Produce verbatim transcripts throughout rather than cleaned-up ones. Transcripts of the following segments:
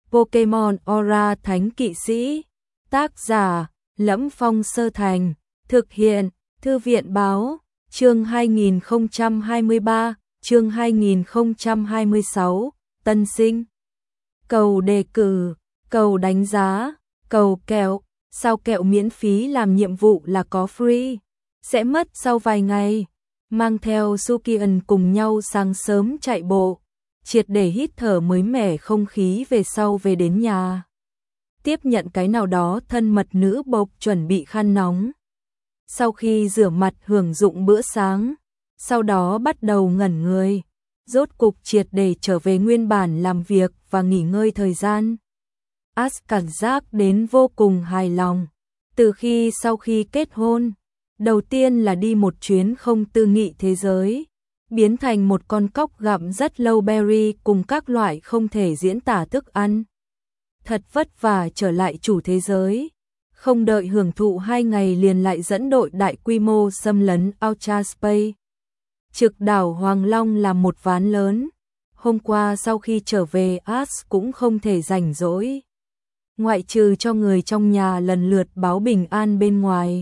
Pokemon Aura Thánh Kỵ Sĩ. Tác giả: Lẫm Phong Sơ Thành. Thực hiện: Thư viện báo. Chương hai nghìn không trăm hai mươi ba, chương hai nghìn không trăm hai mươi sáu, tân sinh. Cầu đề cử, cầu đánh giá, cầu kẹo. Sao kẹo miễn phí làm nhiệm vụ là có free, sẽ mất sau vài ngày. Mang theo Sukian cùng nhau sáng sớm chạy bộ, triệt để hít thở mới mẻ không khí về sau về đến nhà. Tiếp nhận cái nào đó thân mật nữ bộc chuẩn bị khăn nóng. Sau khi rửa mặt hưởng dụng bữa sáng, sau đó bắt đầu ngẩn người, rốt cục triệt để trở về nguyên bản làm việc và nghỉ ngơi thời gian. Ash cảm giác đến vô cùng hài lòng. Từ khi sau khi kết hôn, đầu tiên là đi một chuyến không tư nghị thế giới, biến thành một con cóc gặm rất lâu berry cùng các loại không thể diễn tả thức ăn. Thật vất vả trở lại chủ thế giới, không đợi hưởng thụ hai ngày liền lại dẫn đội đại quy mô xâm lấn Ultra Space. Trực đảo Hoàng Long là một ván lớn. Hôm qua sau khi trở về Ash cũng không thể rảnh rỗi, ngoại trừ cho người trong nhà lần lượt báo bình an bên ngoài.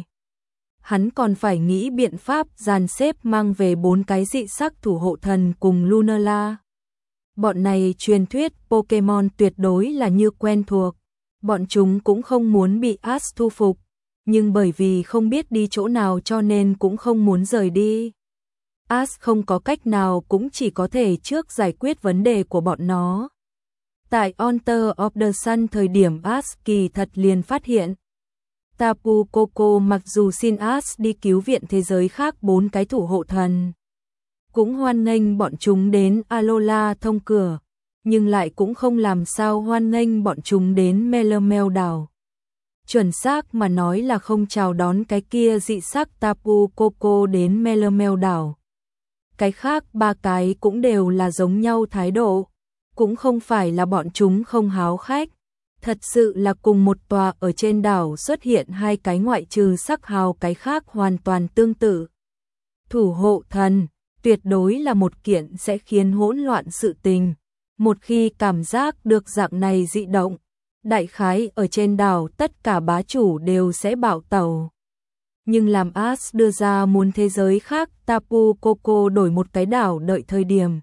Hắn còn phải nghĩ biện pháp dàn xếp mang về bốn cái dị sắc thủ hộ thần cùng Lunala. Bọn này truyền thuyết Pokemon tuyệt đối là như quen thuộc. Bọn chúng cũng không muốn bị Ash thu phục, nhưng bởi vì không biết đi chỗ nào cho nên cũng không muốn rời đi. Ash không có cách nào cũng chỉ có thể trước giải quyết vấn đề của bọn nó. Tại Altar of the Sun thời điểm Ash kỳ thật liền phát hiện, Tapu Koko mặc dù xin Ash đi cứu viện thế giới khác bốn cái thủ hộ thần, cũng hoan nghênh bọn chúng đến Alola thông cửa, nhưng lại cũng không làm sao hoan nghênh bọn chúng đến Melemel đảo. Chuẩn xác mà nói là không chào đón cái kia dị sắc Tapu Koko đến Melemel đảo. Cái khác ba cái cũng đều là giống nhau thái độ, cũng không phải là bọn chúng không háo khách, thật sự là cùng một tòa ở trên đảo xuất hiện hai cái ngoại trừ sắc hào cái khác hoàn toàn tương tự. Thủ hộ thần tuyệt đối là một kiện sẽ khiến hỗn loạn sự tình. Một khi cảm giác được dạng này dị động, đại khái ở trên đảo tất cả bá chủ đều sẽ bạo tẩu. Nhưng làm Ash đưa ra muốn thế giới khác Tapu Koko đổi một cái đảo đợi thời điểm,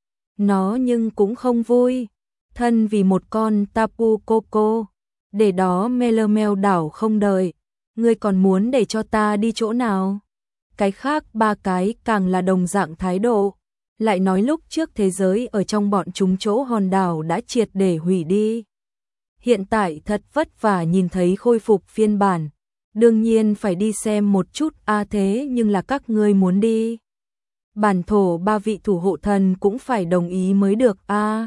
nó nhưng cũng không vui. Thân vì một con Tapu Koko, để đó Melemel đảo không đợi, ngươi còn muốn để cho ta đi chỗ nào? Cái khác ba cái càng là đồng dạng thái độ, lại nói lúc trước thế giới ở trong bọn chúng chỗ hòn đảo đã triệt để hủy đi. Hiện tại thật vất vả nhìn thấy khôi phục phiên bản, đương nhiên phải đi xem một chút a à thế nhưng là các ngươi muốn đi. Bản thổ ba vị thủ hộ thần cũng phải đồng ý mới được a à.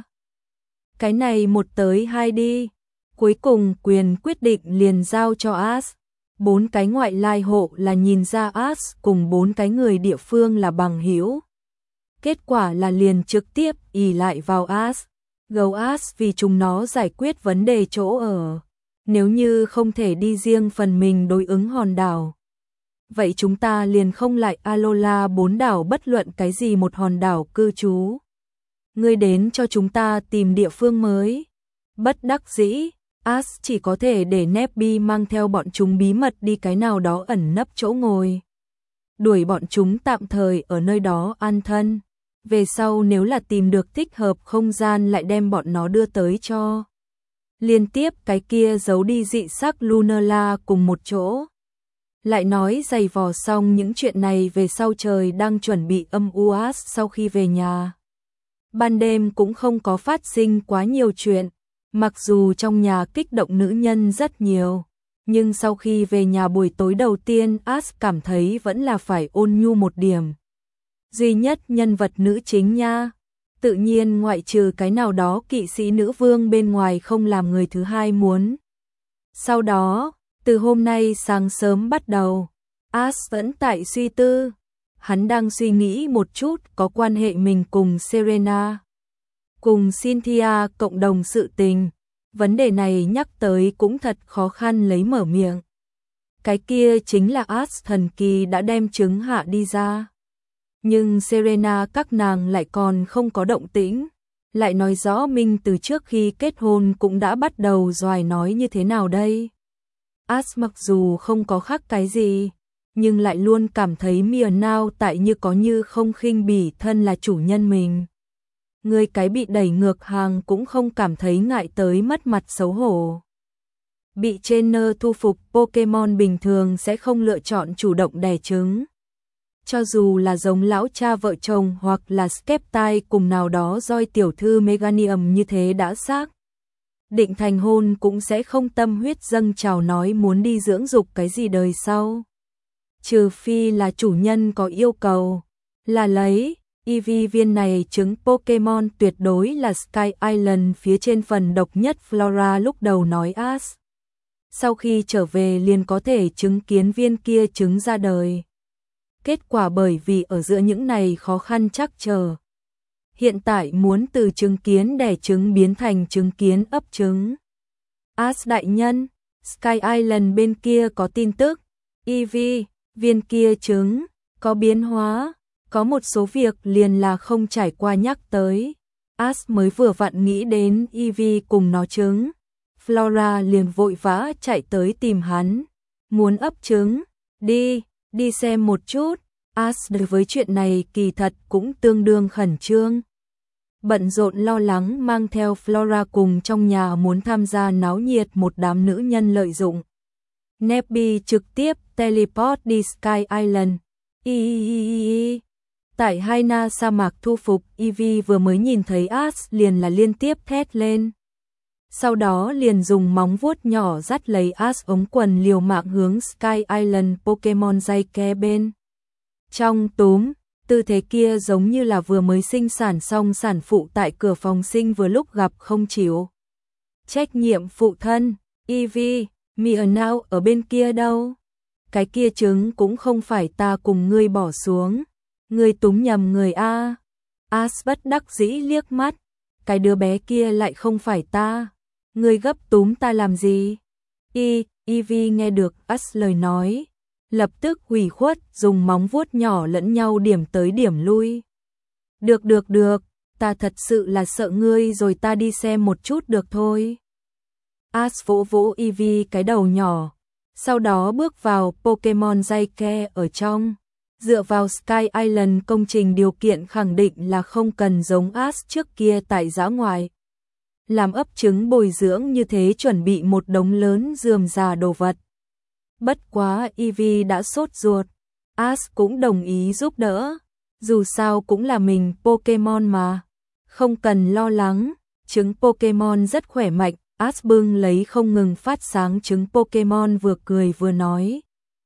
Cái này một tới hai đi, cuối cùng quyền quyết định liền giao cho Ash. Bốn cái ngoại lai hộ là nhìn ra Ash cùng bốn cái người địa phương là bằng hữu. Kết quả là liền trực tiếp ỷ lại vào Ash, gấu Ash vì chúng nó giải quyết vấn đề chỗ ở. Nếu như không thể đi riêng phần mình đối ứng hòn đảo, vậy chúng ta liền không lại Alola bốn đảo bất luận cái gì một hòn đảo cư trú. Ngươi đến cho chúng ta tìm địa phương mới. Bất đắc dĩ, Ash chỉ có thể để Nebby mang theo bọn chúng bí mật đi cái nào đó ẩn nấp chỗ ngồi, đuổi bọn chúng tạm thời ở nơi đó an thân. Về sau nếu là tìm được thích hợp không gian lại đem bọn nó đưa tới cho. Liên tiếp cái kia giấu đi dị sắc Lunala cùng một chỗ. Lại nói giày vò xong những chuyện này về sau trời đang chuẩn bị âm u. Ash sau khi về nhà, ban đêm cũng không có phát sinh quá nhiều chuyện. Mặc dù trong nhà kích động nữ nhân rất nhiều, nhưng sau khi về nhà buổi tối đầu tiên Ash cảm thấy vẫn là phải ôn nhu một điểm. Duy nhất nhân vật nữ chính nha, tự nhiên ngoại trừ cái nào đó kỵ sĩ nữ vương bên ngoài không làm người thứ hai muốn. Sau đó, từ hôm nay sáng sớm bắt đầu, Ash vẫn tại suy tư. Hắn đang suy nghĩ một chút có quan hệ mình cùng Serena, cùng Cynthia cộng đồng sự tình. Vấn đề này nhắc tới cũng thật khó khăn lấy mở miệng. Cái kia chính là Ash thần kỳ đã đem trứng hạ đi ra. Nhưng Serena các nàng lại còn không có động tĩnh. lại nói rõ mình từ trước khi kết hôn cũng đã bắt đầu doài nói như thế nào đây. As mặc dù không có khác cái gì, nhưng lại luôn cảm thấy Mia Now tại như có như không khinh bỉ thân là chủ nhân mình. Người cái bị đẩy ngược hàng cũng không cảm thấy ngại tới mất mặt xấu hổ. Bị trainer thu phục Pokemon bình thường sẽ không lựa chọn chủ động đẻ trứng. Cho dù là giống lão cha vợ chồng hoặc là Skeptile cùng nào đó doi tiểu thư Meganium như thế đã xác định thành hôn cũng sẽ không tâm huyết dâng trào nói muốn đi dưỡng dục cái gì đời sau. Trừ phi là chủ nhân có yêu cầu, là lấy Eevee viên này trứng Pokemon tuyệt đối là Sky Island phía trên phần độc nhất Flora lúc đầu nói As. Sau khi trở về liền có thể chứng kiến viên kia trứng ra đời. Kết quả bởi vì ở giữa những này khó khăn chắc chờ. Hiện tại muốn từ chứng kiến đẻ trứng biến thành chứng kiến ấp trứng. As đại nhân, Sky Island bên kia có tin tức. Eevee, viên kia trứng, có biến hóa. Có một số việc liền là không trải qua nhắc tới. As mới vừa vặn nghĩ đến Eevee cùng nó trứng. Flora liền vội vã chạy tới tìm hắn. Muốn ấp trứng, đi, đi xem một chút. As đối với chuyện này kỳ thật cũng tương đương khẩn trương. Bận rộn lo lắng mang theo Flora cùng trong nhà muốn tham gia náo nhiệt một đám nữ nhân lợi dụng. Nebby trực tiếp teleport đi Sky Island. Iiiiiii. Tại Haina sa mạc thu phục, Eevee vừa mới nhìn thấy As liền là liên tiếp thét lên. Sau đó liền dùng móng vuốt nhỏ dắt lấy As ống quần liều mạng hướng Sky Island Pokemon dây ke bên. Trong túm, tư thế kia giống như là vừa mới sinh sản xong sản phụ tại cửa phòng sinh vừa lúc gặp không chịu trách nhiệm phụ thân. Eevee, Mia Now ở bên kia đâu? Cái kia trứng cũng không phải ta cùng ngươi bỏ xuống. Ngươi túm nhầm người a. As bất đắc dĩ liếc mắt, cái đứa bé kia lại không phải ta. Ngươi gấp túm ta làm gì? Y, Eevee nghe được As lời nói, lập tức hủy khuất dùng móng vuốt nhỏ lẫn nhau điểm tới điểm lui. Được được được, ta thật sự là sợ ngươi rồi, ta đi xem một chút được thôi. As vỗ vỗ Eevee cái đầu nhỏ, sau đó bước vào Pokemon dây ke ở trong. Dựa vào Sky Island công trình điều kiện khẳng định là không cần giống As trước kia tại dã ngoại. Làm ấp trứng bồi dưỡng như thế chuẩn bị một đống lớn rườm rà đồ vật. Bất quá Eevee đã sốt ruột, As cũng đồng ý giúp đỡ. Dù sao cũng là mình Pokemon mà. Không cần lo lắng, trứng Pokemon rất khỏe mạnh. As bưng lấy không ngừng phát sáng trứng Pokemon vừa cười vừa nói.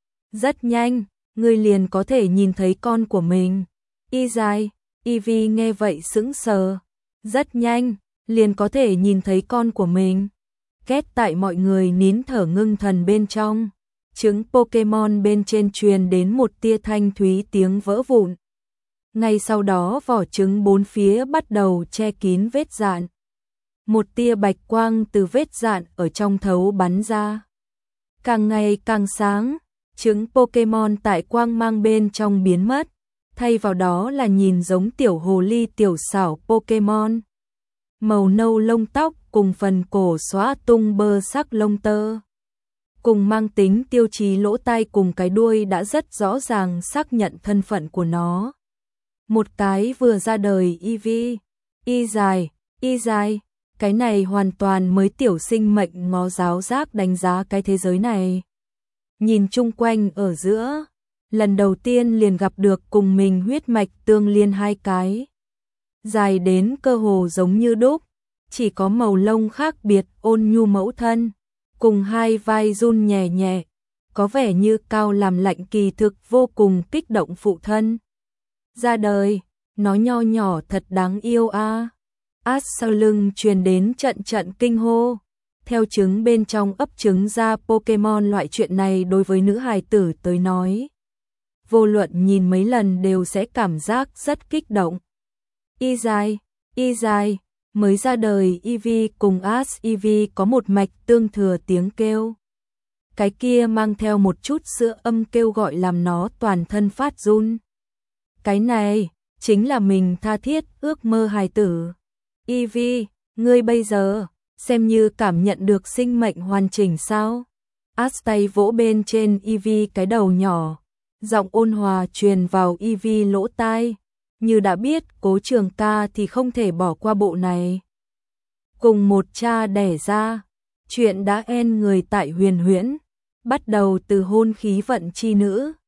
Rất nhanh, ngươi liền có thể nhìn thấy con của mình. Y dài, Eevee nghe vậy sững sờ. Rất nhanh, liền có thể nhìn thấy con của mình. Két tại mọi người nín thở ngưng thần bên trong. Trứng Pokemon bên trên truyền đến một tia thanh thúy tiếng vỡ vụn. Ngay sau đó vỏ trứng bốn phía bắt đầu che kín vết rạn. Một tia bạch quang từ vết rạn ở trong thấu bắn ra. Càng ngày càng sáng, trứng Pokemon tại quang mang bên trong biến mất. Thay vào đó là nhìn giống tiểu hồ ly tiểu xảo Pokemon. Màu nâu lông tóc cùng phần cổ xóa tung bơ sắc lông tơ. Cùng mang tính tiêu chí lỗ tai cùng cái đuôi đã rất rõ ràng xác nhận thân phận của nó. Một cái vừa ra đời Eevee. Y dài, y dài, cái này hoàn toàn mới tiểu sinh mệnh ngó giáo giác đánh giá cái thế giới này. Nhìn chung quanh ở giữa, lần đầu tiên liền gặp được cùng mình huyết mạch tương liên hai cái. Dài đến cơ hồ giống như đúc, chỉ có màu lông khác biệt ôn nhu mẫu thân, cùng hai vai run nhẹ nhẹ, có vẻ như cao làm lạnh kỳ thực vô cùng kích động phụ thân. Ra đời, nó nho nhỏ thật đáng yêu a. As sau lưng truyền đến trận trận kinh hô. Theo trứng bên trong ấp trứng ra Pokemon loại chuyện này đối với nữ hài tử tới nói. Vô luận nhìn mấy lần đều sẽ cảm giác rất kích động. Y dài, y dài, mới ra đời Eevee cùng As Eevee có một mạch tương thừa tiếng kêu. Cái kia mang theo một chút sữa âm kêu gọi làm nó toàn thân phát run. Cái này, chính là mình tha thiết ước mơ hài tử. Ivy, ngươi bây giờ, xem như cảm nhận được sinh mệnh hoàn chỉnh sao? Ash tay vỗ bên trên Ivy cái đầu nhỏ, giọng ôn hòa truyền vào Ivy lỗ tai, như đã biết Cố Trường Ca thì không thể bỏ qua bộ này. Cùng một cha đẻ ra, chuyện đã en người tại Huyền Huyễn, bắt đầu từ hôn khí vận chi nữ,